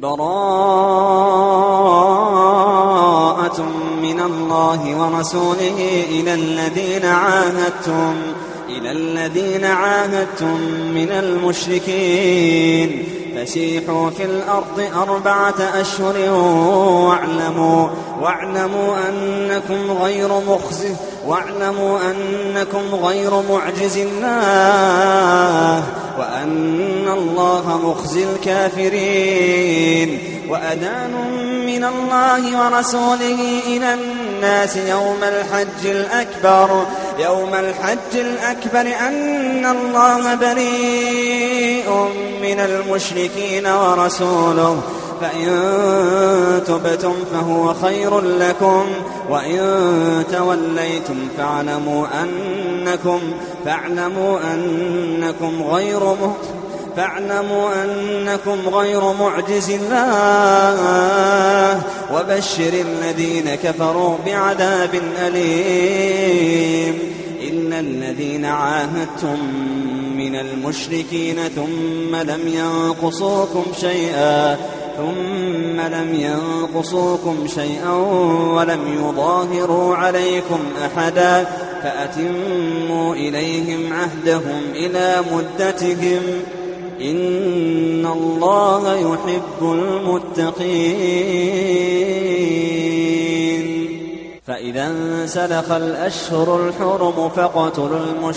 براءة من الله ورسوله إلى الذين عاهدتم من المشركين فسيحوا في الأرض 4 أشهر واعلموا أنكم غير معجز الله وأن الله مخزي الكافرين. وأذان من الله ورسوله إلى الناس يوم الحج الأكبر أن الله بريء من المشركين ورسوله فإن تبتم فهو خير لكم وإن توليتم فاعلموا أنكم غير معجز الله وبشر الذين كفروا بعذاب أليم. إلا الذين عاهدتم من المشركين ثم لم ينقصوكم شيئا ولم يظاهروا عليكم أحدا فأتموا إليهم عهدهم إلى مدتهم إن الله يحب المتقين. فإذا انسلخ الأشهر الحرم فاقتلوا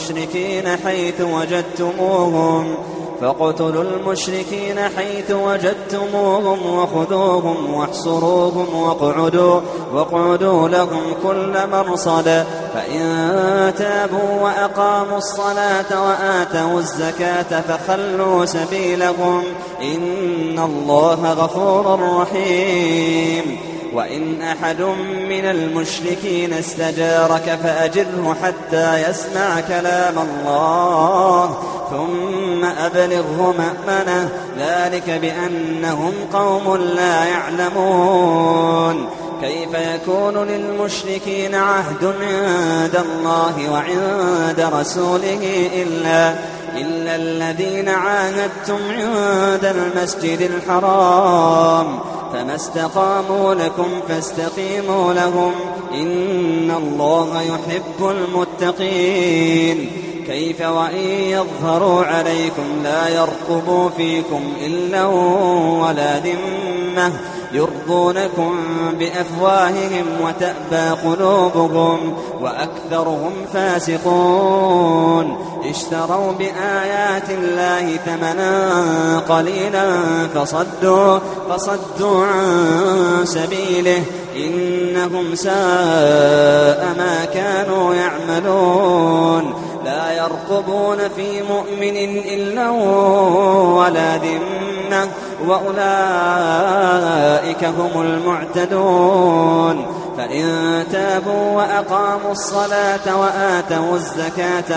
المشركين حيث وجدتموهم وخذوهم واحصروهم واقعدوا لهم كل مرصد فإن تابوا وأقاموا الصلاة وآتوا الزكاة فخلوا سبيلهم إن الله غفور رحيم. وإن أحد من المشركين استجارك فأجره حتى يسمع كلام الله ثم أبلغه مأمنه ذلك بأنهم قوم لا يعلمون. كيف يكون للمشركين عهد عند الله وعند رسوله إلا الذين عاهدتم عند المسجد الحرام فما استقاموا لكم فاستقيموا لهم إن الله يحب المتقين. كيف وإن يظهروا عليكم لا يرقبوا فيكم إلا ولا ذمة يرضونكم بأفواههم وتأبى قلوبهم وأكثرهم فاسقون. اشتروا بآيات الله ثمنا قليلا فصدوا عن سبيله إنهم ساء ما كانوا يعملون. لا يرقبون في مؤمن إلا ولا ذمة وأولئك هم المعتدون. فإن تابوا وأقاموا الصلاة وآتوا الزكاة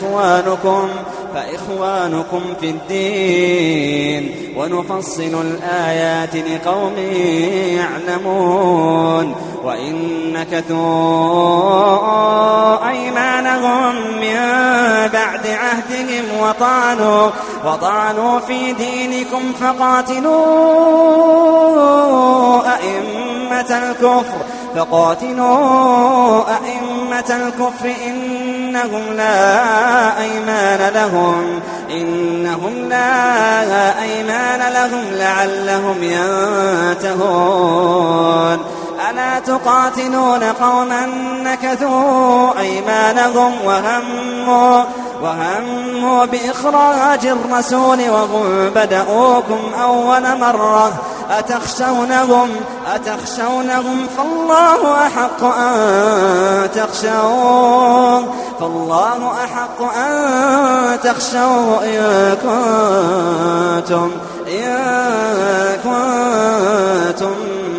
فإخوانكم في الدين ونفصل الآيات لقوم يعلمون. وإن نكثوا أيمانهم من بعد عهدهم وطعنوا في دينكم فقاتلوا أئمة الكفر إنهم لا أيمان لهم لعلهم ينتهون. ألا تقاتلون قوما نكثوا أيمانهم وهموا بإخراج الرسول وهم بدأوكم أول مرة أتخشونهم فالله أحق أن تخشوه إن كنتم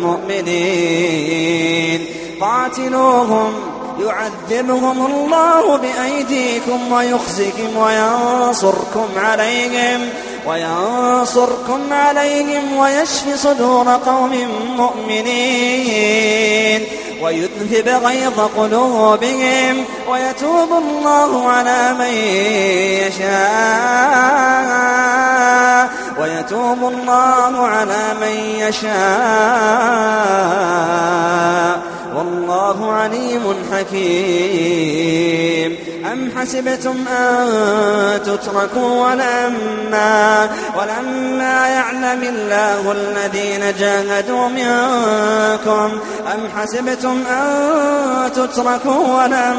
مؤمنين. قاتلوهم يعذبهم الله بأيديكم ويخزيكم وينصركم عليهم وينصركم عليهم ويشف صدور قوم مؤمنين ويذهب غيظ قلوبهم ويتوب الله على من يشاء والله عليم حكيم. أم حسبتم أن تتركوا ولما يعلم الله الذين جاهدوا منكم أم حسبتم أن تتركوا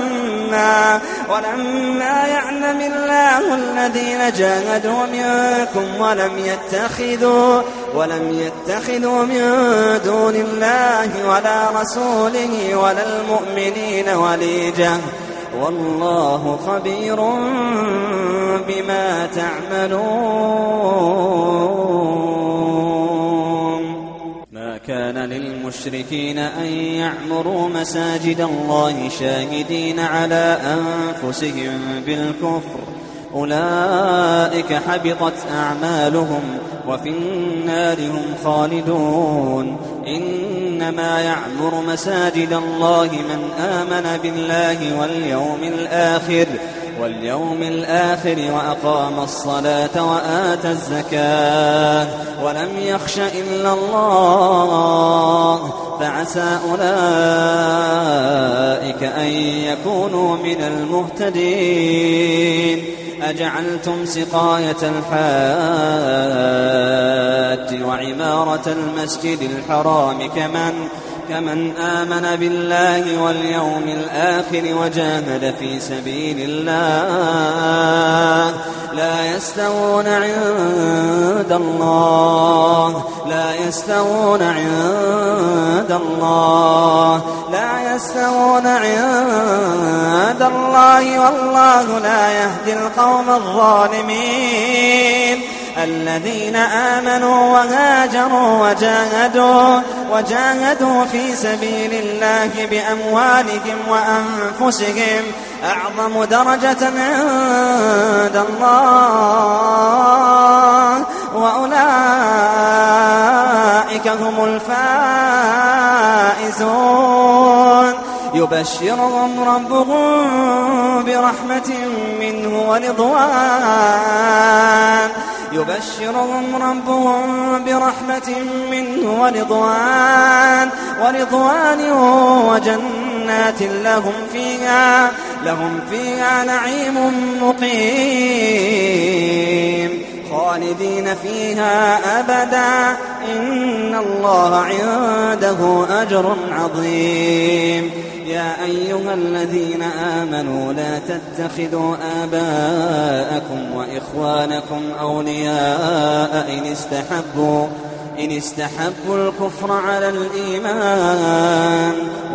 ولما يعلم الله الذين جاهدوا منكم ولم يتخذوا من دون الله ولا رسوله ولا المؤمنين وليجة والله خبير بما تعملون. ما كان للمشركين أن يعمروا مساجد الله شاهدين على أنفسهم بالكفر أولئك حبطت أعمالهم وفي النار هم خالدون. إنما يعمر مساجد الله من آمن بالله واليوم الآخر وأقام الصلاة وآتى الزكاة ولم يخش إلا الله فعسى أولئك أن يكونوا من المهتدين. أجعلتم سقاية الحاج وعمارة المسجد الحرام كمن آمن بالله واليوم الآخر وجاهد في سبيل الله لا يستوون عند الله والله لا يهدي القوم الظالمين. الذين آمنوا وهاجروا وجاهدوا في سبيل الله بأموالهم وأنفسهم أعظم درجة عند الله وأولئك هم الفائزون. يبشرهم ربهم برحمة منه ورضوان وجنات لهم فيها نعيم مقيم خالدين فيها أبدا إن الله عنده أجر عظيم. يا أيها الذين آمنوا لا تتخذوا آباءكم وإخوانكم أولياء إن استحبوا الكفر على الإيمان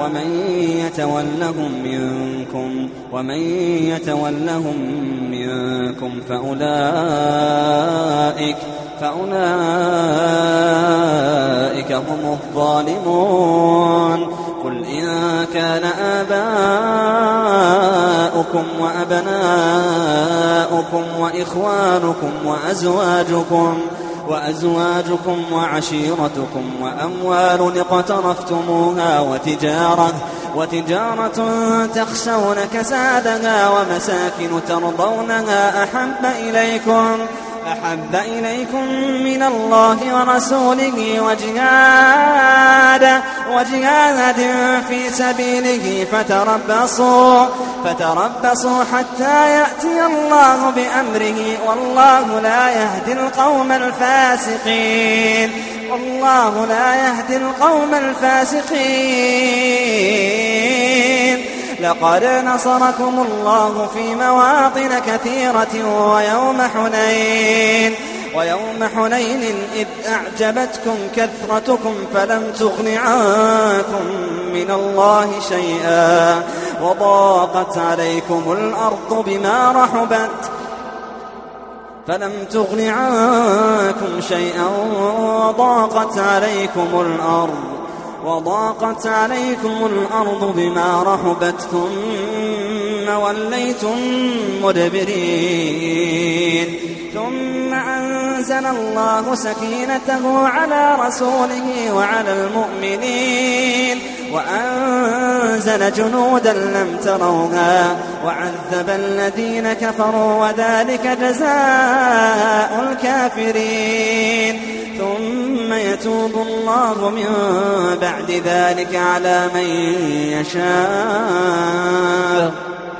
ومن يتولهم منكم فأولئك هم الظالمون. قل إن كان آباؤكم وأبناؤكم وإخوانكم وأزواجكم وعشيرتكم وأموال اقترفتموها وتجارة تخشون كسادها ومساكن ترضونها أحب إليكم من الله ورسوله وجهاد في سبيله فتربصوا حتى يأتي الله بأمره والله لا يهدي القوم الفاسقين. لقد نصركم الله في مواطن كثيرة ويوم حنين إذ أعجبتكم كثرتكم فلم تغن عنكم من الله شيئا وضاقت عليكم الأرض بما رحبت ثم وليتم مدبرين ثم أنزل الله سكينته على رسوله وعلى المؤمنين وأنزل جنودا لم تروها وعذب الذين كفروا وذلك جزاء الكافرين ثم يتوب الله من بعد ذلك على من يشاء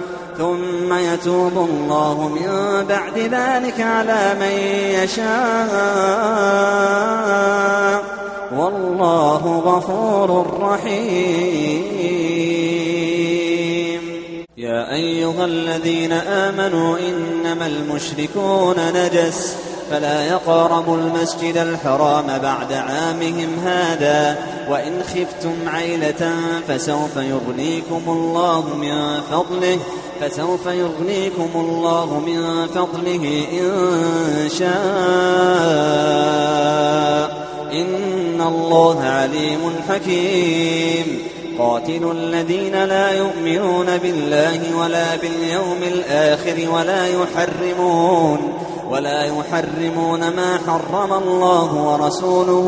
والله غفور رحيم. يا أيها الذين آمنوا إنما المشركون نجس فلا يقربوا المسجد الحرام بعد عامهم هذا وإن خفتم عيلة فسوف يغنيكم الله من فضله إن شاء إن الله عليم حكيم. قاتلوا الذين لا يؤمنون بالله ولا باليوم الآخر ولا يحرمون ما حرم الله ورسوله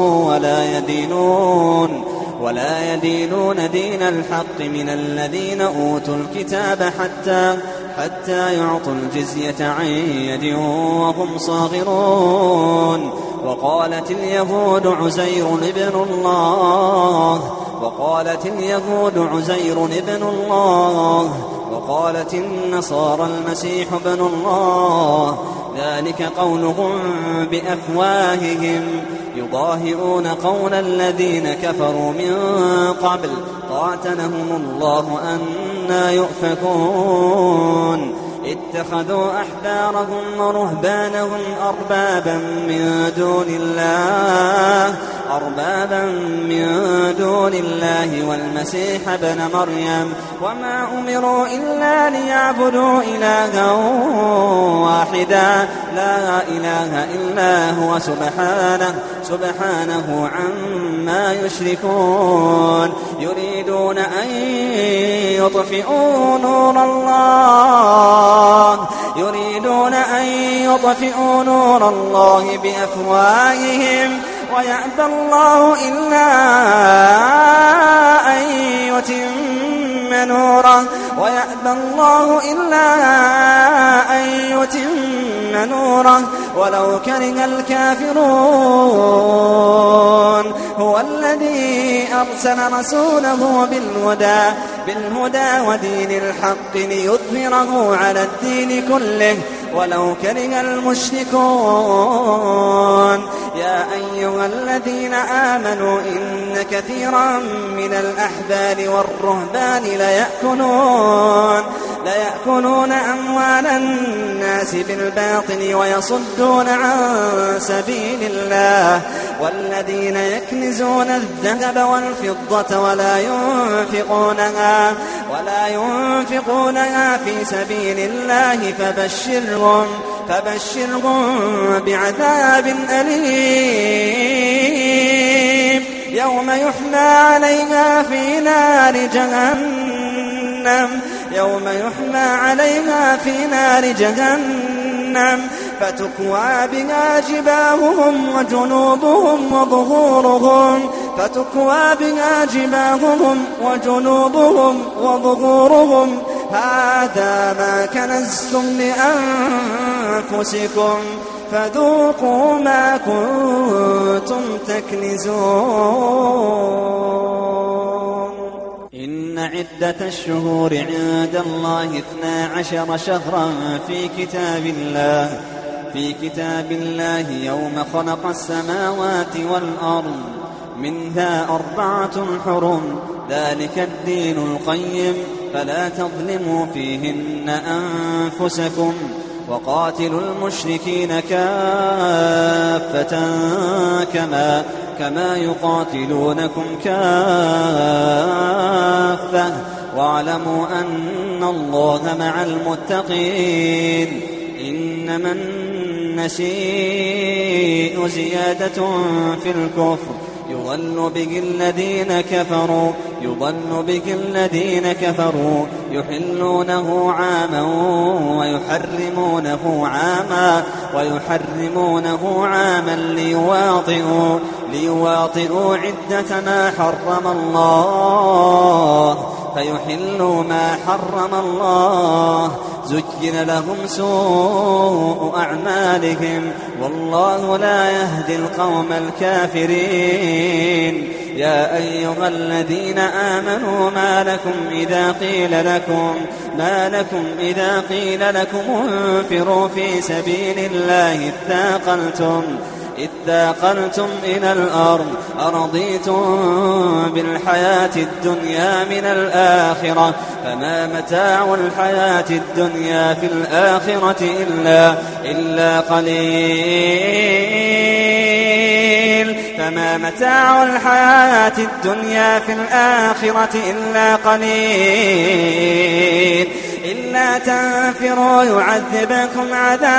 ولا يدينون دين الحق من الذين أوتوا الكتاب حتى يعطوا الجزية عن يد وهم صاغرون. وقالت اليهود عزير ابن الله وقالت النصارى المسيح ابن الله ذلك قولهم بأفواههم يضاهئون قول الذين كفروا من قبل قاتلهم الله أنى يؤفكون. اتخذوا أحبارهم ورهبانهم أربابا من دون الله والمسيح ابن مريم وما أمروا إلا ليعبدوا إلها واحدا لا إله إلا هو سبحانه عما يشركون. يريدون أن يطفئوا نور الله بأفواههم ويأبى الله إلا أن يتم نوره ولو كره الكافرون. هو الذي أرسل رسوله بالهدى ودين الحق ليظهره على الدين كله ولو كره المشركون. يا أيها الذين آمنوا إن كثيرا من الأحبار والرهبان ليأكلون أموال الناس بالباطل ويصدون عن سبيل الله. والذين يكنزون الذهب والفضة ولا ينفقونها في سبيل الله فبشرهم بعذاب أليم يوم يحمى عليها في نار جهنم فتكوى بها جباههم وظهورهم هذا ما كنزتم لأنفسكم فذوقوا ما كنتم تكنزون. إن عدة الشهور عند الله 12 شهرا في كتاب الله يوم خلق السماوات والأرض منها 4 حرم ذلك الدين القيم فلا تظلموا فيهن أنفسكم وقاتلوا المشركين كافة كما يقاتلونكم كافة واعلموا أن الله مع المتقين. إنما النسيء زيادة في الكفر يضل به الذين كفروا يحلونه عاما ويحرمونه عاما ليواطئوا عدة ما حرم الله فيحلوا ما حرم الله. زين لهم سوء أعمالهم والله لا يهدي القوم الكافرين. يا أيها الذين آمنوا ما لكم إذا قيل لكم انفروا في سبيل الله اثاقلتم إلى الأرض أرضيتم بالحياة الدنيا من الآخرة فما متاع الحياة الدنيا في الآخرة إلا قليل. إلا تنفروا يعذبكم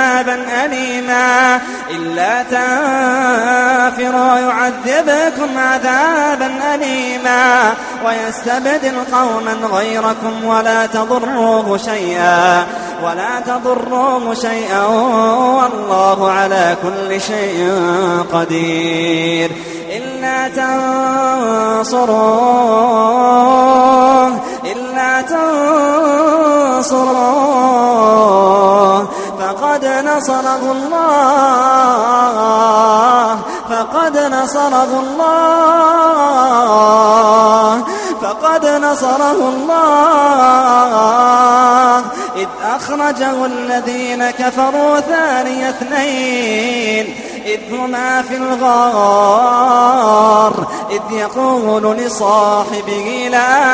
عذابا أليما ويستبدل قوما غيركم ولا تضروه شيئا والله على كل شيء قدير. إلا تنصروه فقد نصره الله إذ أخرجه الذين كفروا ثاني اثنين إذ هما في الغار إذ يقول لصاحبه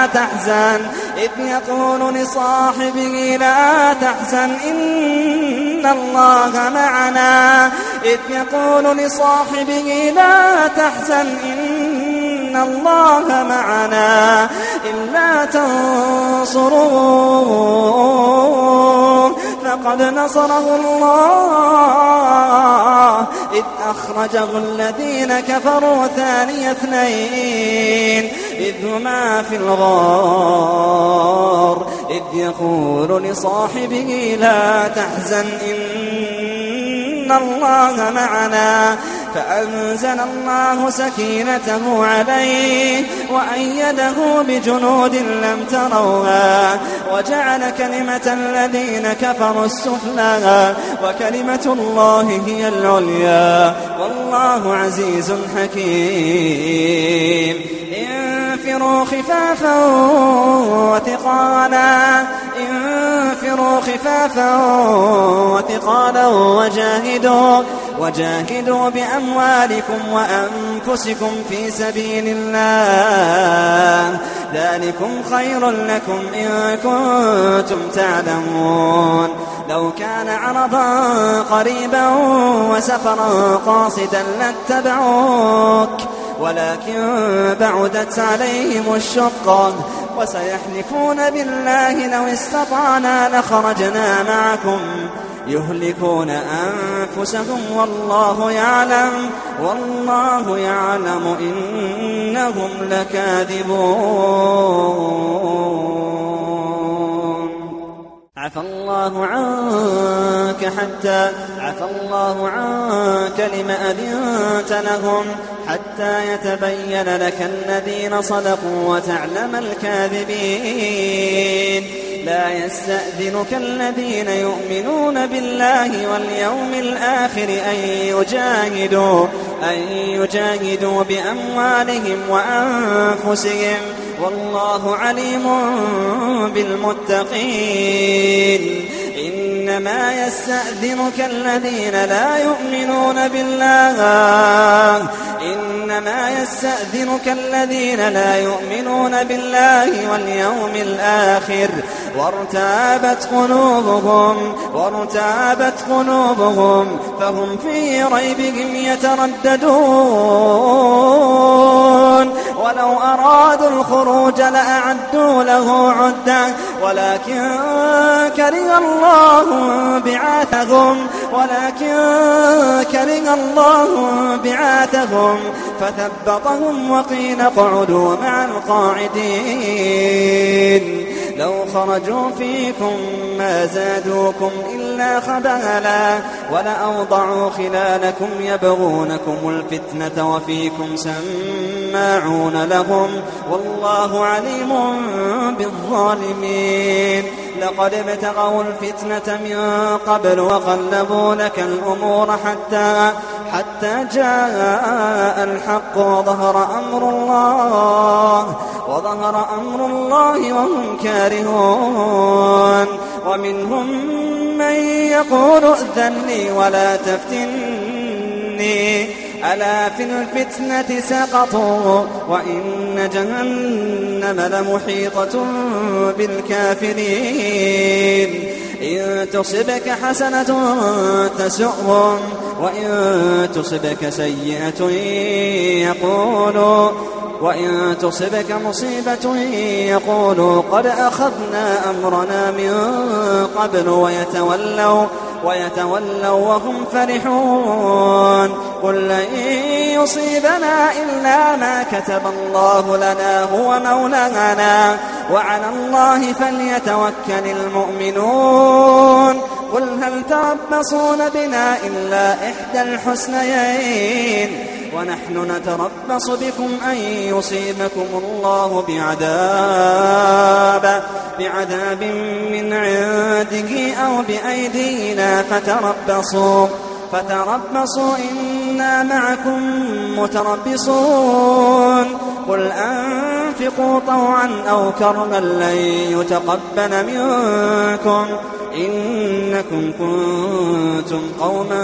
لا تحزن إن الله معنا إلا تنصروه فقد نصره الله إذ أخرجه الذين كفروا ثاني اثنين إذ هما في الغار إذ يقول لصاحبه لا تحزن إن الله معنا فأنزل الله سكينته عليه وأيده بجنود لم تروها وجعل كلمة الذين كفروا السفلى وكلمة الله هي العليا والله عزيز حكيم. انفروا خفافا وثقالا وجاهدوا بأموالكم وأنفسكم في سبيل الله ذلكم خير لكم إن كنتم تعلمون. لو كان عرضا قريبا وسفرا قاصدا لاتبعوك ولكن بعدت عليهم الشقة وسيحلفون بالله لو استطعنا لخرجنا معكم يهلكون أنفسهم والله يعلم إنهم لكاذبون. عفى الله عنك لما أذنت لهم حتى يتبين لك الذين صدقوا وتعلم الكاذبين. لا يستأذنك الذين يؤمنون بالله واليوم الآخر أن يجاهدوا بأموالهم وأنفسهم والله عليم بالمتقين. إنما يستأذنك الذين لا يؤمنون بالله واليوم الآخر وارتابت قلوبهم فهم في ريبهم يترددون. ولو أرادوا الخروج لأعدوا له عدة ولكن كره الله بعاثهم فثبطهم وقيل اقعدوا مع القاعدين لو خرجوا فيكم ما زادوكم إلا خبالا ولأوضعوا خلالكم يبغونكم الفتنة وفيكم سماعون لهم والله عليم بالظالمين لقد ابتغوا الفتنة من قبل وقلبوا لك الأمور حتى جاء الحق وظهر أمر الله وهم كارهون ومنهم من يقول ائذن لي ولا تفتني ألا في الفتنة سقطوا وإن جهنم لمحيطة بالكافرين إن تصبك حسنة تسؤهم وإن تصبك سيئة وإن تصبك مصيبة يقولوا قد أخذنا أمرنا من قبل ويتولوا وهم فرحون قل لن يصيبنا إلا ما كتب الله لنا هو مولانا وعلى الله فليتوكل المؤمنون قل هل تربصون بنا إلا إحدى الحسنيين ونحن نتربص بكم أن يصيبكم الله بعذاب من عنده أو بأيدينا فتربصوا إنا معكم متربصون قل أنفقوا طوعا أو كرها لن يتقبل منكم إنكم كنتم قوما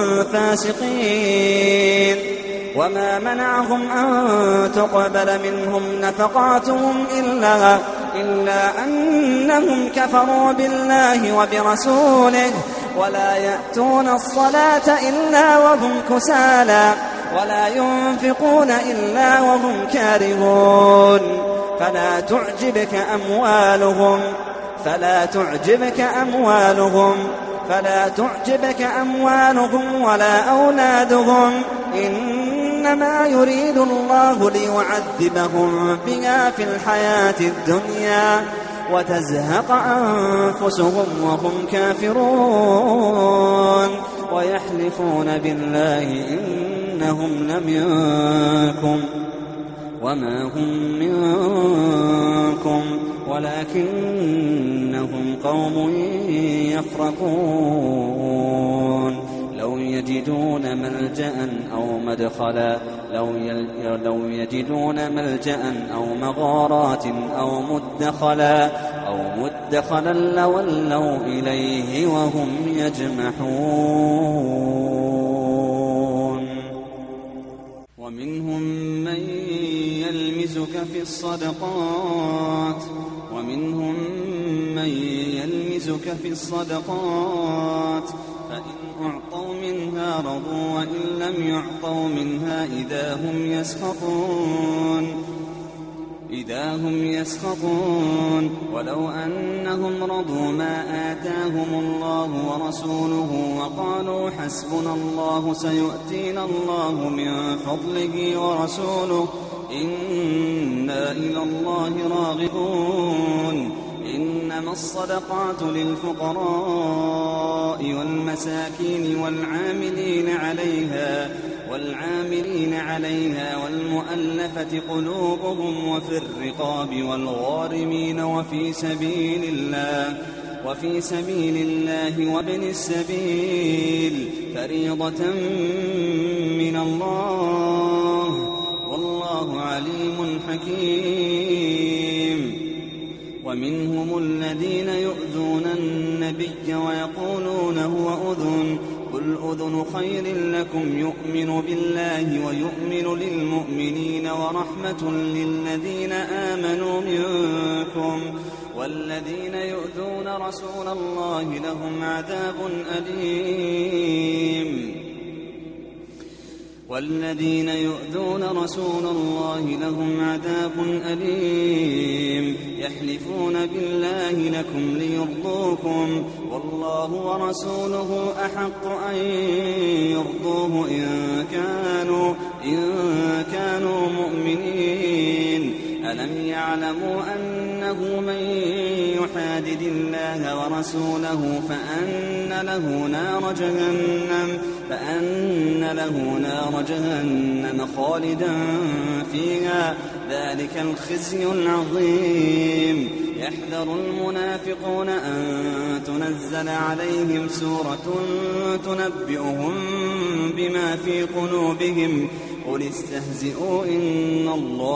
فاسقين وما منعهم أن تقبل منهم نفقاتهم إلا أنهم كفروا بالله وبرسوله ولا يأتون الصلاة إلا وهم كسالى ولا ينفقون إلا وهم كارهون فلا تعجبك أموالهم ولا أولادهم إنما يريد الله ليعذبهم بها في الحياة الدنيا وتزهق أنفسهم وهم كافرون ويحلفون بالله إنهم لمنكم وما هم منكم ولكنهم قوم يفرقون لو يجدون ملجأ أو مغارات أو مدخلا لولوا إليه وهم يجمحون ومنهم من يلمزك في الصدقات فإن أعطوا منها رضوا وإن لم يعطوا منها إذا هم يسخطون ولو أنهم رضوا ما آتاهم الله ورسوله وقالوا حسبنا الله سيؤتينا الله من فضله ورسوله إنا إلى الله راغبون إنما الصدقات للفقراء والمساكين والعاملين عليها والمؤلفة قلوبهم وفي الرقاب والغارمين وفي سبيل الله وابن السبيل فريضة من الله والله عليم حكيم ومنهم الذين يؤذون النبي ويقولون هو أذن قل أذن خير لكم يؤمن بالله ويؤمن للمؤمنين ورحمة للذين آمنوا منكم والذين يؤذون رسول الله لهم عذاب أليم يحلفون بالله لكم ليرضوكم والله ورسوله أحق أن يرضوه إن كانوا مؤمنين. ألم يعلموا أنه من يحادد الله ورسوله فأن له نار جهنم خالدا فيها، ذلك الخزي العظيم. يحذر المنافقون أن تنزل عليهم سورة تنبئهم بما في قلوبهم، قل استهزئوا إن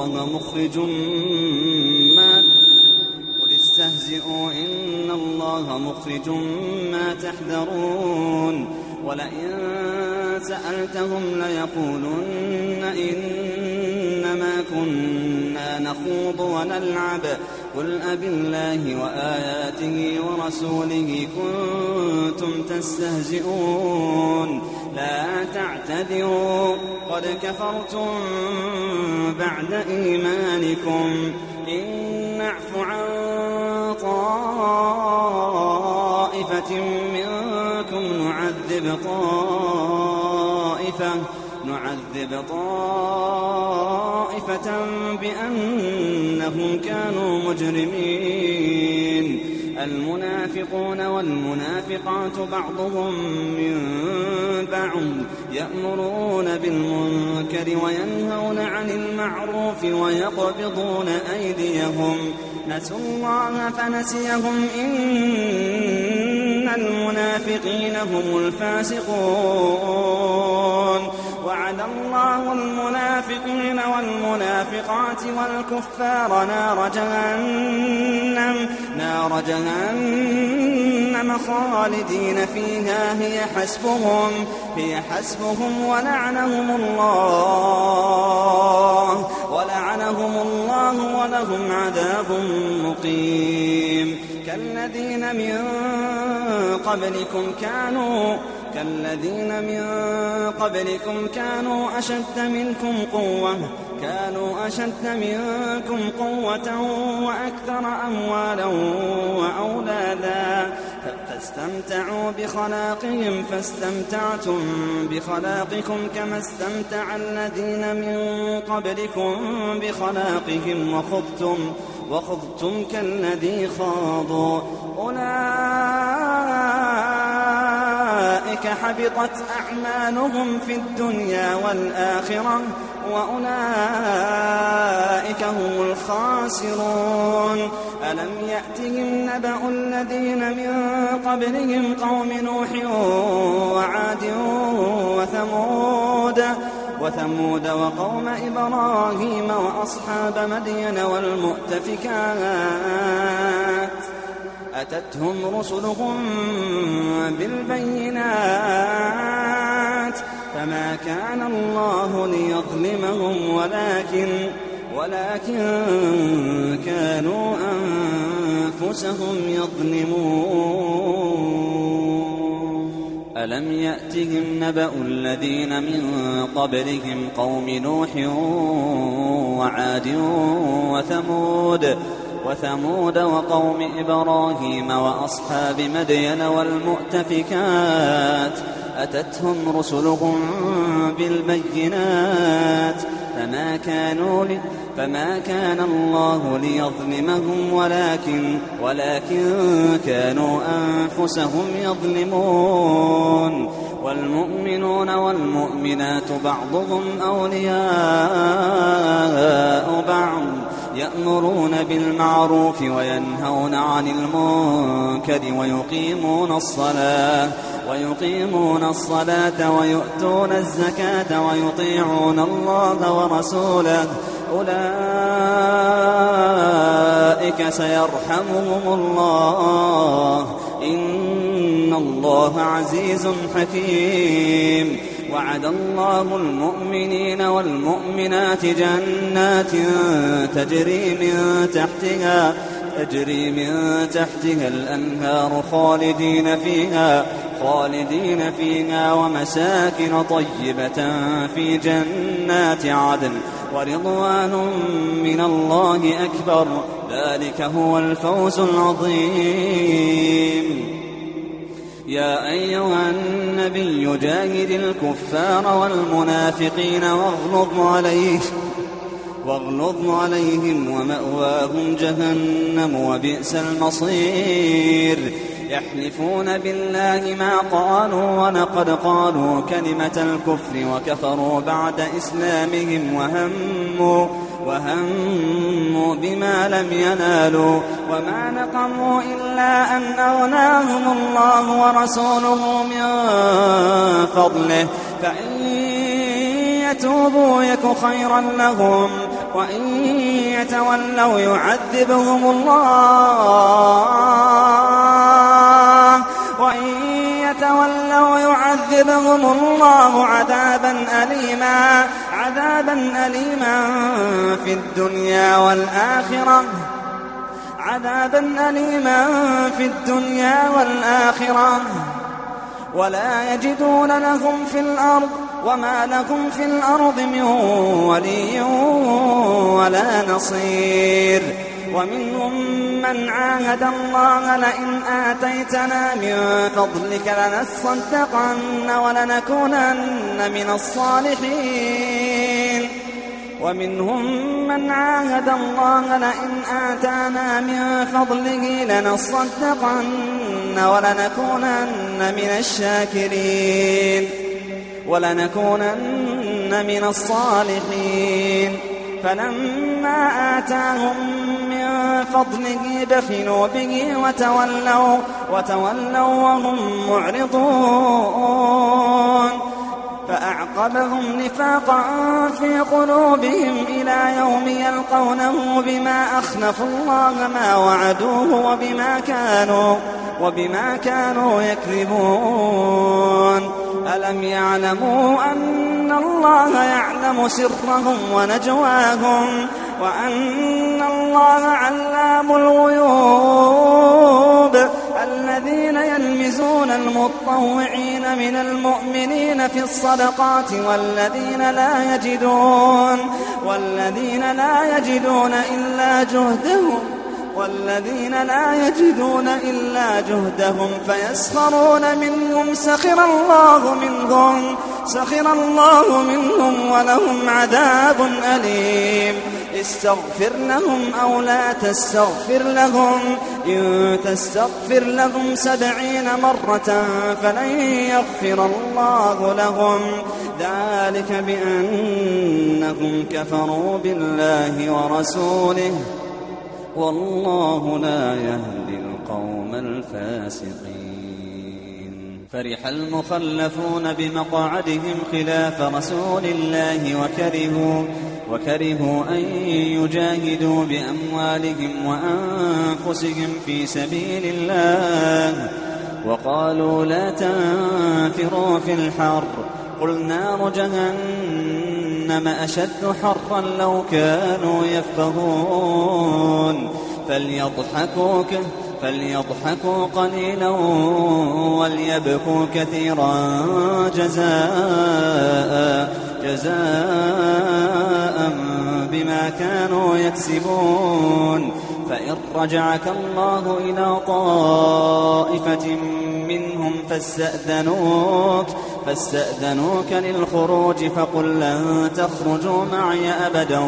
الله مخرج ما تحذرون. ولئن سألتهم ليقولن إنما كنا نخوض ونلعب، قل أبالله وآياته ورسوله كنتم تستهزئون. لا تعتذروا قد كفرتم بعد إيمانكم، إن نعف عن طائفة منكم نعذب طائفة بأنهم كانوا مجرمين. المنافقون والمنافقات بعضهم من بعض، يأمرون بالمنكر وينهون عن المعروف ويقبضون أيديهم، نسوا الله فنسيهم إن المنافقين هم الفاسقون. وعد الله المنافقين والمنافقات والكفار نار جهنم خالدين فيها هي حسبهم ولعنهم الله ولهم عذاب مقيم. كالذين من قبلكم كانوا أشد منكم قوة وأكثر أموالا وأولادا، فاستمتعوا بخلاقهم فاستمتعتم بخلاقكم كما استمتع الذين من قبلكم بخلاقهم وخضتم كالذي خاضوا، أولئك حبطت أعمالهم في الدنيا والآخرة وأولئك هم الخاسرون. ألم يأتهم نبأ الذين من قبلهم قوم نوح وعاد وثمود وقوم إبراهيم وأصحاب مدين والمؤتفكات، أتتهم رسلهم بالبينات فما كان الله ليظلمهم ولكن كانوا أنفسهم يظلمون. ألم يأتهم نبأ الذين من قبلهم قوم نوح وعاد وثمود وقوم إبراهيم وأصحاب مدين والمؤتفكات، أتتهم رسلهم بالبينات فما كان الله ليظلمهم ولكن كانوا أنفسهم يظلمون. والمؤمنون والمؤمنات بعضهم أولياء بعض، يأمرون بالمعروف وينهون عن المنكر ويقيمون الصلاة ويؤتون الزكاة ويطيعون الله ورسوله، أولئك سيرحمهم الله، إن الله عزيز حكيم. وعد الله المؤمنين والمؤمنات جنات تجري من تحتها الأنهار خالدين فيها ومساكن طيبة في جنات عدن ورضوان من الله أكبر، ذلك هو الفوز العظيم. يا أيها النبي جاهد الكفار والمنافقين واغلظ عليهم ومأواهم جهنم وبئس المصير يحلفون بالله ما قالوا ولقد قالوا كلمة الكفر وكفروا بعد إسلامهم وهموا بما لم ينالوا وما نقموا إلا أن أغناهم الله ورسوله من فضله فإن يتوبوا يك خيرا لهم وإن يتولوا يعذبهم الله عذابا أليما في الدنيا والآخرة ولا يجدون لهم في الأرض وما لهم في الأرض من ولي ولا نصير ومنهم من عاهد الله لئن آتيتنا من فضلك لنصدقن ولنكونن من الصالحين ومنهم من عاهد الله لئن آتانا من فضله لنصدقن ولنكونن من الشاكرين ولنكونن من الصالحين فلما آتاهم من فضله بخلوا به وتولوا وهم معرضون فأعقبهم نفاقا في قلوبهم إلى يوم يلقونه بما أخلفوا الله ما وعدوه وبما كانوا يكذبون ألم يعلموا أن الله يعلم سرهم ونجواهم وأن الله علام الغيوب الذين يلمزون المطوعين من المؤمنين في الصدقات والذين لا يجدون إلا جهدهم فيسخرون منهم سخر الله منهم ولهم عذاب أليم استغفر لهم أو لا تستغفر لهم إن تستغفر لهم 70 مرة فلن يغفر الله لهم ذلك بأنهم كفروا بالله ورسوله والله لا يهدي القوم الفاسقين فرح المخلفون بمقعدهم خلاف رسول الله وكرهوا أن يجاهدوا بأموالهم وأنفسهم في سبيل الله وقالوا لا تنفروا في الحر قل نار جهنم أشد حرا لو كانوا يفقهون فليضحكوا قليلا وليبكوا كثيرا جزاء بما كانوا يكسبون فإن رجعك الله إلى طائفة منهم فاستأذنوك للخروج فقل لن تخرجوا معي أبدا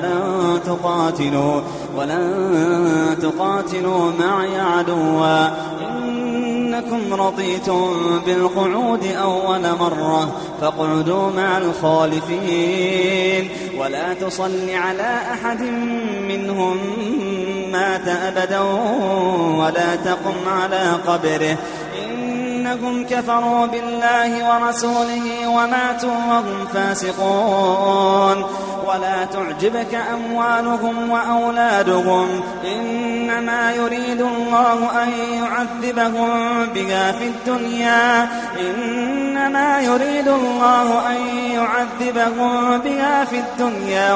ولن تقاتلوا معي عدوا إنكم رضيتم بالقعود أول مرة فاقعدوا مع الخالفين ولا تصل على أحد منهم مات أبدا ولا تقم على قبره إنهم كفروا بالله ورسوله وماتوا وهم فاسقون ولا تعجبك أموالهم وأولادهم إنما يريد الله أن يعذبهم بها في الدنيا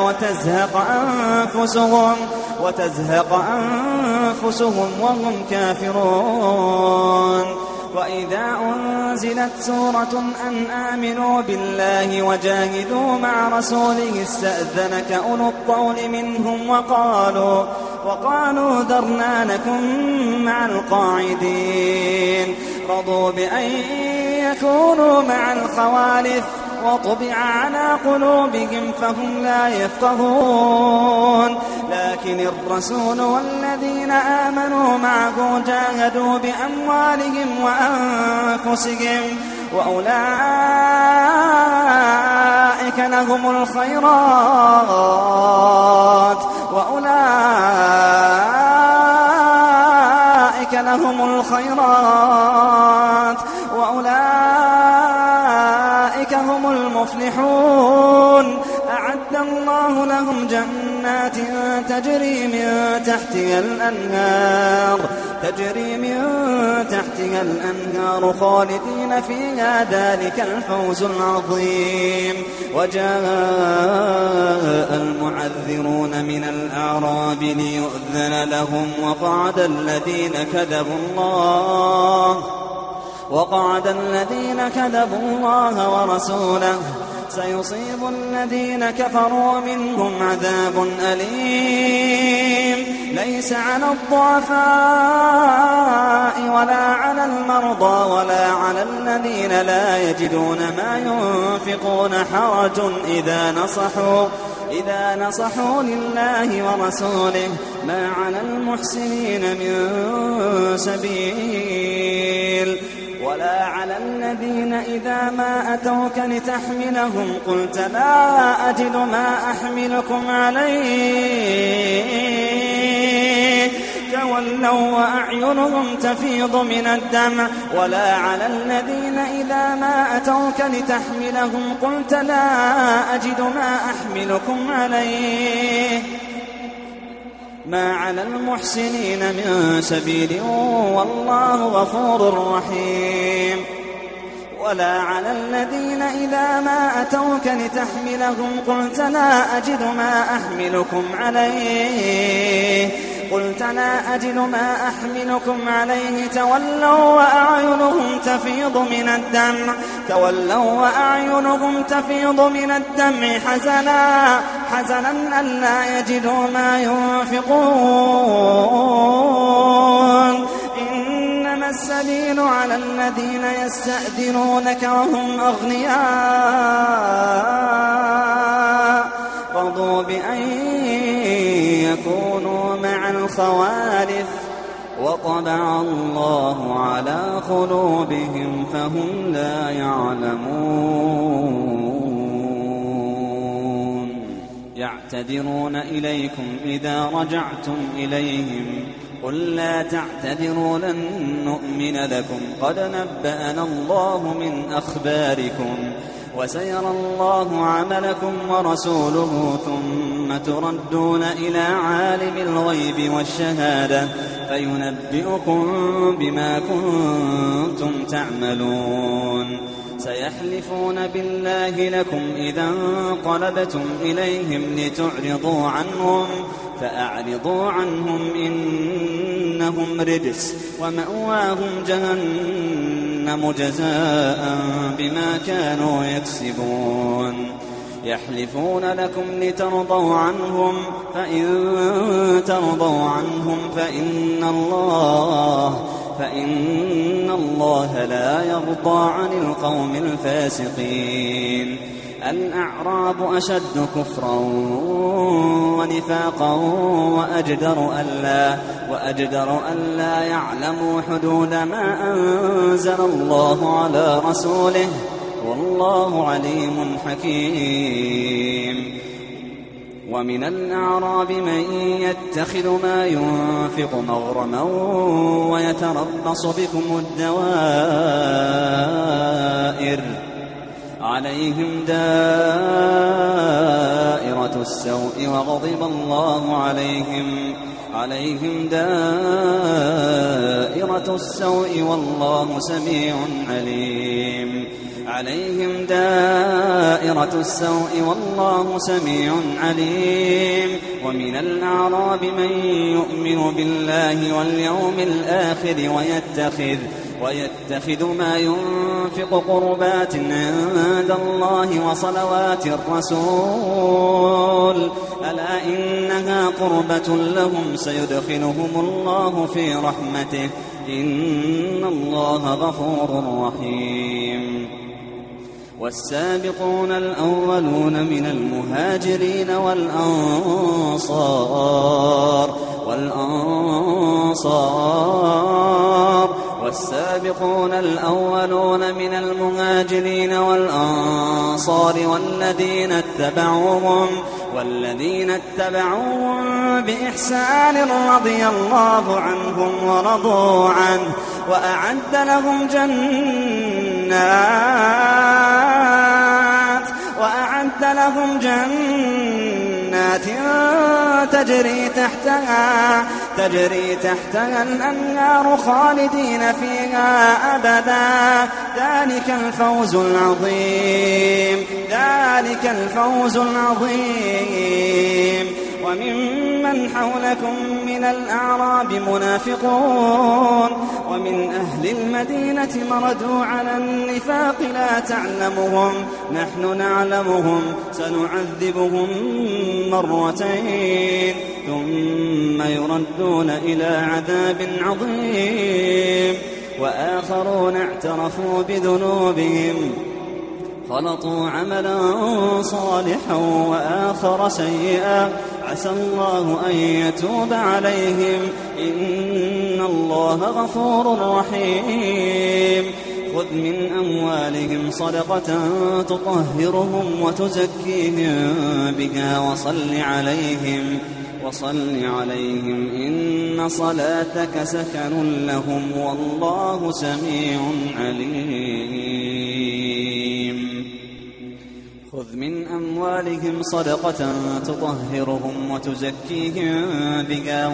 وتزهق أنفسهم وهم كافرون وإذا أنزلت سورة أن آمنوا بالله وجاهدوا مع رسوله استأذنك أولو الطول منهم وقالوا ذرنا لكم مع القاعدين رضوا بأن يكونوا مع الخوالف وطبع على قلوبهم فهم لا يفقهون لكن الرسول والذين آمنوا معه جاهدوا بأموالهم وأنفسهم وأولئك لهم الخيرات وأولئك هم المفلحون أعد الله لهم جنات تجري من تحتها الأنهار خالدين فيها ذلك الفوز العظيم وجاء المعذرون من الأعراب ليؤذن لهم وقعد الذين كذبوا الله ورسوله سيصيب الذين كفروا منهم عذاب أليم ليس على الضعفاء ولا على المرضى ولا على الذين لا يجدون ما ينفقون حرج إذا نصحوا لله ورسوله ما على المحسنين من سبيل ولا على الذين إذا ما أتوك لتحملهم قلت لا أجد ما أحملكم عليه تولوا وأعينهم تفيض من الدمع ولا على الذين إذا ما أتوك لتحملهم قلت لا أجد ما أحملكم عليه ما على المحسنين من سبيل والله غفور رحيم ولا على الذين إذا ما أتوك لتحملهم قلت لا أجد ما أحملكم عليه تولوا وأعينهم تفيض من الدمع حزنا ألا يجدوا ما ينفقون إنما السبيل على الذين يستأذنونك وهم أغنياء رضوا بأن يكونوا مع الخوالف وطبع الله على قلوبهم فهم لا يعلمون يعتذرون إليكم إذا رجعتم إليهم قل لا تعتذروا لن نؤمن لكم قد نبأنا الله من أخباركم وسيرى الله عملكم ورسوله ثم تردون إلى عالم الغيب والشهادة فينبئكم بما كنتم تعملون سيحلفون بالله لكم إذا انقلبتم إليهم لتعرضوا عنهم فأعرضوا عنهم إنهم رجس ومأواهم جهنم جزاء بما كانوا يكسبون يحلفون لكم لترضوا عنهم فإن ترضوا عنهم فإن الله لا يرضى عن القوم الفاسقين الأعراب أشد كفرا ونفاقا وأجدر ألا يعلموا حدود ما أنزل الله على رسوله والله عليم حكيم ومن الأعراب من يتخذ ما ينفق مغرما ويتربص بكم الدوائر عليهم دائرة السوء وغضب الله عليهم دائرة السوء والله سميع عليم عليهم دائرة السوء والله سميع عليم ومن الأعراب من يؤمن بالله واليوم الآخر ويتخذ ما ينفق قربات عند الله وصلوات الرسول ألا إنها قربة لهم سيدخلهم الله في رحمته إن الله غفور رحيم والسابقون الأولون من المهاجرين والسابقون الأولون من المهاجرين والأنصار والذين اتبعوهم بإحسان رضي الله عنهم ورضوا عنه وأعد لهم جنات تجري تحتها الأنهار خالدين فيها أبدا ذلك الفوز العظيم وممن حولكم من الأعراب منافقون ومن أهل المدينة مردوا على النفاق لا تعلمهم نحن نعلمهم سنعذبهم مرتين ثم يردون إلى عذاب عظيم وآخرون اعترفوا بذنوبهم خلطوا عملا صالحا وآخر سيئا عسى الله أن يتوب عليهم إن الله غفور رحيم خذ من أموالهم صدقة تطهرهم وتزكيهم بها وصل عليهم إن صلاتك سكن لهم والله سميع عليم خذ من أموالهم صدقة تطهرهم وتزكيهم بها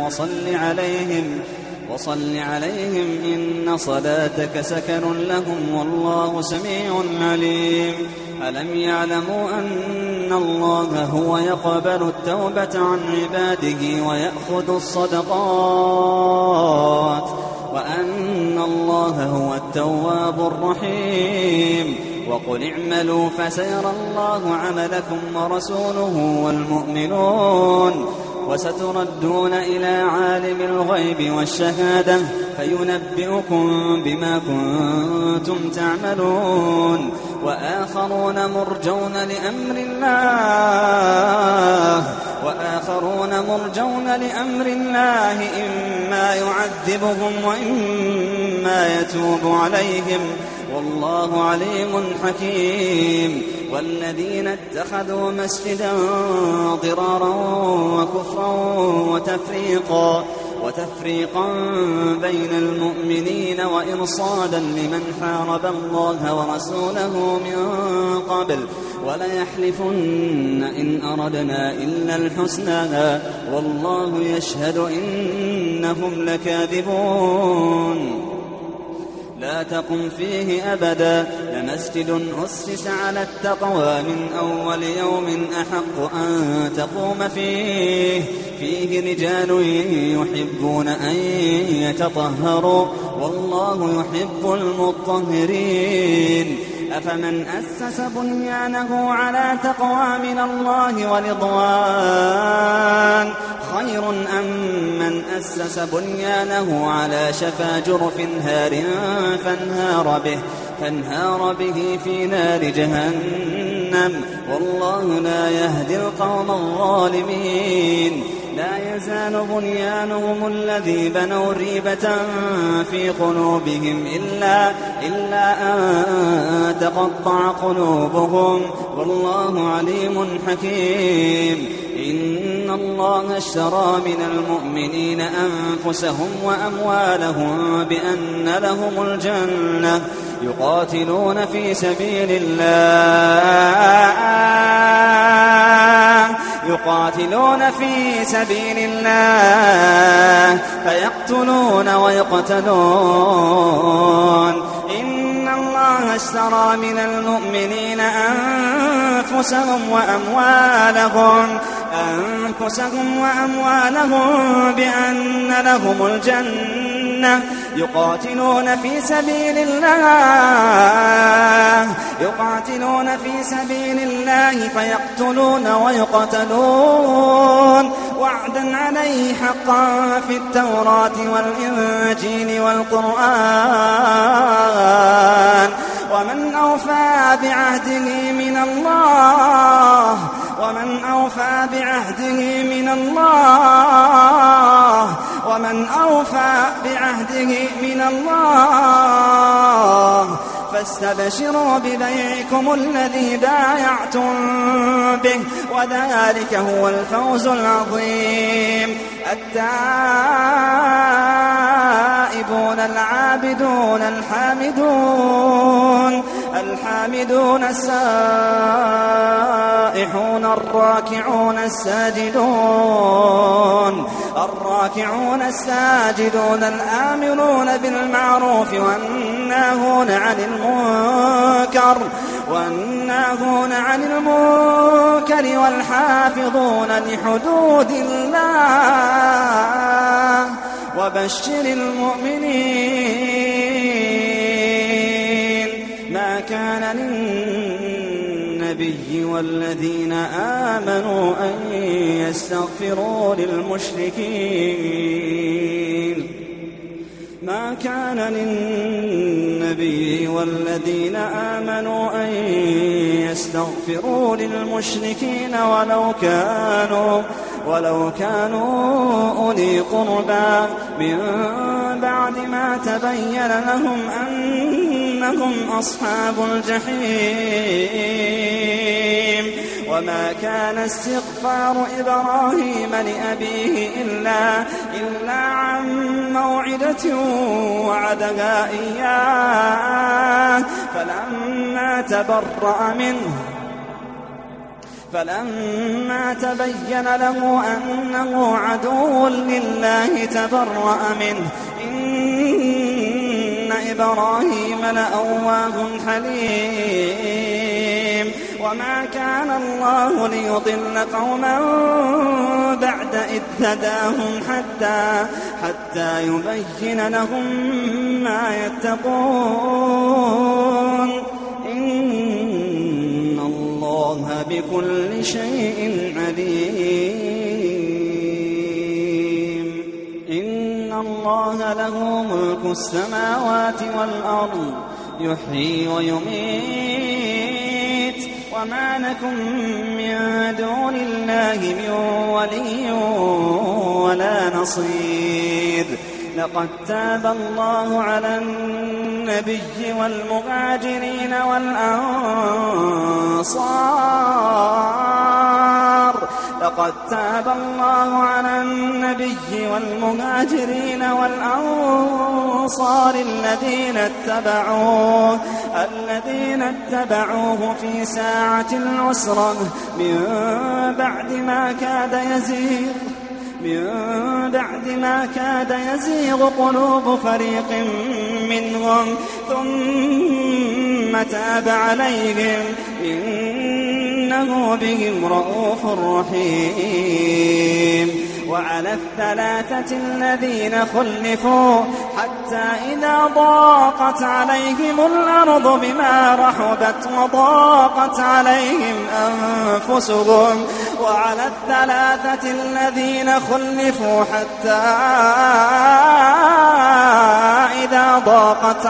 وصل عليهم إن صلاتك سكن لهم والله سميع عليم ألم يعلموا أن الله هو يقبل التوبة عن عباده ويأخذ الصدقات وأن الله هو التواب الرحيم وقل اعملوا فسيرى الله عملكم ورسوله والمؤمنون وستردون إلى عالم الغيب والشهادة فينبئكم بما كنتم تعملون وآخرون مرجون لأمر الله إما يعذبهم وإما يتوب عليهم والله عليم حكيم والذين اتخذوا مسجدا ضرارا وكفرا وتفريقا بين المؤمنين وإرصادا لمن حارب الله ورسوله من قبل وليحلفن إن أردنا إلا الحسنى والله يشهد إنهم لكاذبون لا تقم فيه أبدا لمسجد أسس على التقوى من أول يوم أحق أن تقوم فيه رجال يحبون أن يتطهروا والله يحب المطهرين أفمن أسس بنيانه على تقوى من الله ورضوان خير أم من أسس بنيانه على شفا جرف هار فانهار به في نار جهنم والله لا يهدي القوم الظالمين لا يزال بنيانهم الذي بنوا ريبة في قلوبهم إلا أن تقطع قلوبهم والله عليم حكيم إن الله اشترى من المؤمنين أنفسهم وأموالهم بأن لهم الجنة يقاتلون في سبيل الله فيقتلون ويقتلون إن الله اشترى من المؤمنين أنفسهم وأموالهم بأن لهم الجنة يقاتلون في سبيل الله فيقتلون ويقتلون وعدا عليه حقا في التوراة والإنجيل والقرآن ومن أوفى بعهده من الله فاستبشروا ببيعكم الذي بايعتم به وذلك هو الفوز العظيم. التائبون العابدون الحامدون السائحون الراكعون الساجدون الآمرون بالمعروف والناهون عن المنكر والحافظون لحدود الله وبشر المؤمنين. ما كان للنبي والذين آمنوا أن يستغفروا للمشركين ولو كانوا أولي قربى من بعد ما تبين لهم أنهم أصحاب الجحيم. وما كان استغفار إبراهيم لأبيه إلا عن موعدة وعدها إياه فلما تبين له أنه عدو لله تبرأ منه إن إبراهيم لأواه حليم. وما كان الله ليضل قوما بعد إذ هداهم حتى يبين لهم ما يتقون إن الله بكل شيء عليم. إن الله له ملك السماوات والأرض يحيي ويميت وما لكم من دون الله من ولي ولا نصير. لقد تاب الله على النبي والمهاجرين والأنصار الذين اتبعوه في ساعة العسرة من بعد ما كاد يزيغ قلوب فريق منهم ثم تاب عليهم إنه بهم رءوف رحيم. وعلى الثلاثة الذين خلفوا حتى إذا ضاقت عليهم الأرض بما رحبت وضاقت عليهم أنفسهم وعلى الثلاثة الذين خلفوا حتى إذا ضاقت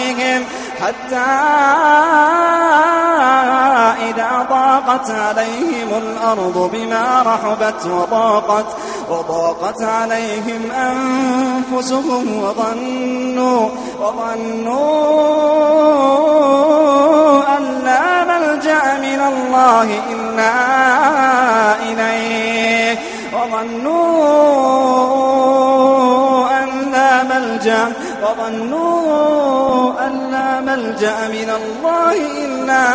عليهم الأرض بما رحبت وضاقت عليهم أنفسهم وظنوا أن لا ملجأ من الله إلا إليه وظنوا أن لا ملجأ من الله إلا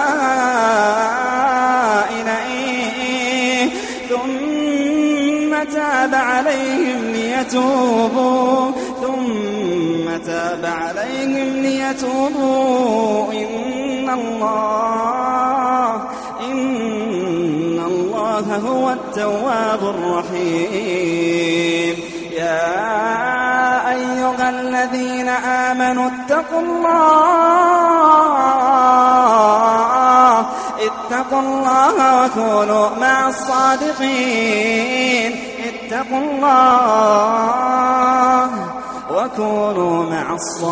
إليه ثم تاب عليهم ليتوبوا إن الله هو التواب الرحيم. يا أيها الذين آمنوا اتقوا الله وكونوا مع الصادقين. اتقوا الله وكونوا مع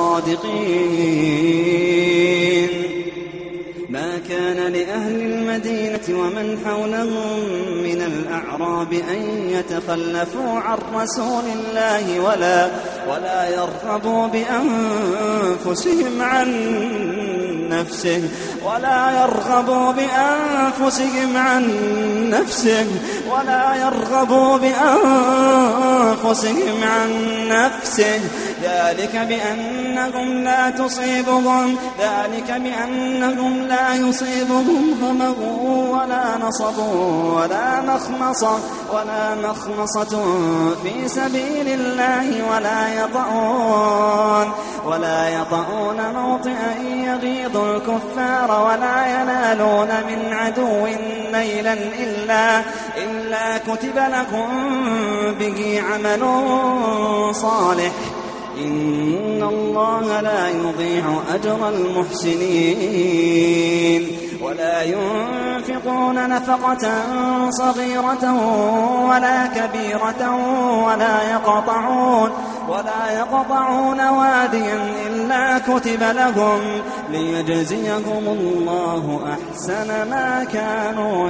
الصادقين. ما كان لأهل المدينة ومن حولهم من الأعراب أن يتخلفوا عن رسول الله ولا يرغبوا بأنفسهم عن نفسه ولا يرغبوا بأنفسهم عن نفسه ذلك بأنهم لا يصيبهم ظمأ ولا نصب ولا مخمصة في سبيل الله ولا يطؤون موطئا يغيظ الكفار ولا ينالون من عدو نيلا إلا كتب لكم به عمل صالح. إن الله لا يضيع أجر المحسنين. ولا ينفقون نفقة صغيرة ولا كبيرة ولا يقطعون واديا إلا كتب لهم ليجزيهم الله أحسن ما كانوا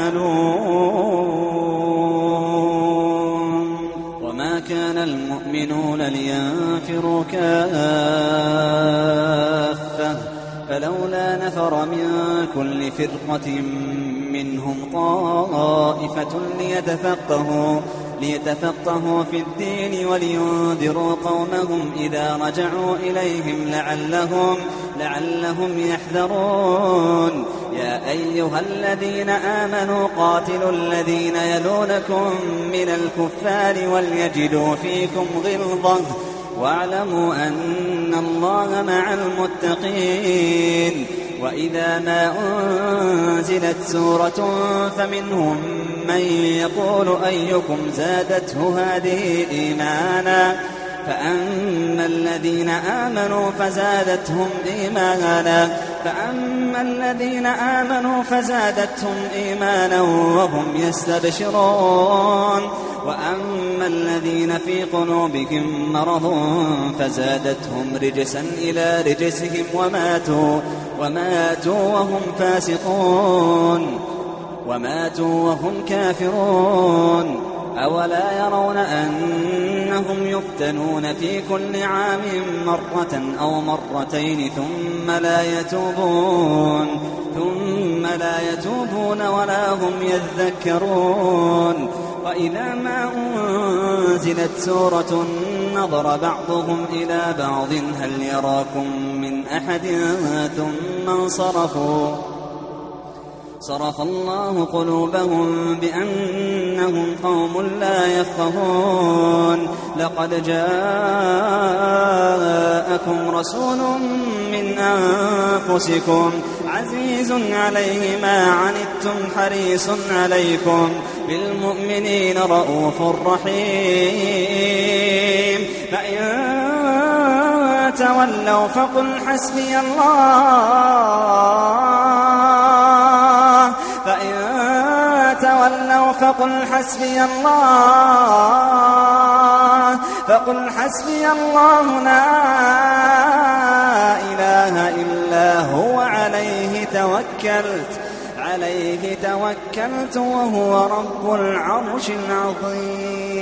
يعملون. وما كان المؤمنون لينفروا كافة فلولا نفر من كل فرقة منهم طائفة ليتفقهوا في الدين ولينذروا قومهم إذا رجعوا إليهم لعلهم يحذرون. يا أيها الذين آمنوا قاتلوا الذين يلونكم من الكفار وليجدوا فيكم غلظة واعلموا أن الله مع المتقين. وإذا ما أنزلت سورة فمنهم من يقول أيكم زادته هذه إيمانا فأما الذين آمنوا فزادتهم إيمانا وهم يستبشرون. وأما الذين في قلوبهم مرض فزادتهم رجسا إلى رجسهم وماتوا وهم كافرون. أولا يرون أنهم يفتنون في كل عام مرة أو مرتين ثم لا يتوبون ولا هم يذكرون. وإذا ما أنزلت سورة نظر بعضهم إلى بعض هل يراكم من أحد ثم انصرفوا. صرف الله قلوبهم بأنهم قوم لا يفقهون. لقد جاءكم رسول من أنفسكم عزيز عليه ما عنتم حريص عليكم بالمؤمنين رؤوف رحيم. فإن تولوا فقل حسبي الله لا إله إلا هو عليه توكلت وهو رب العرش العظيم.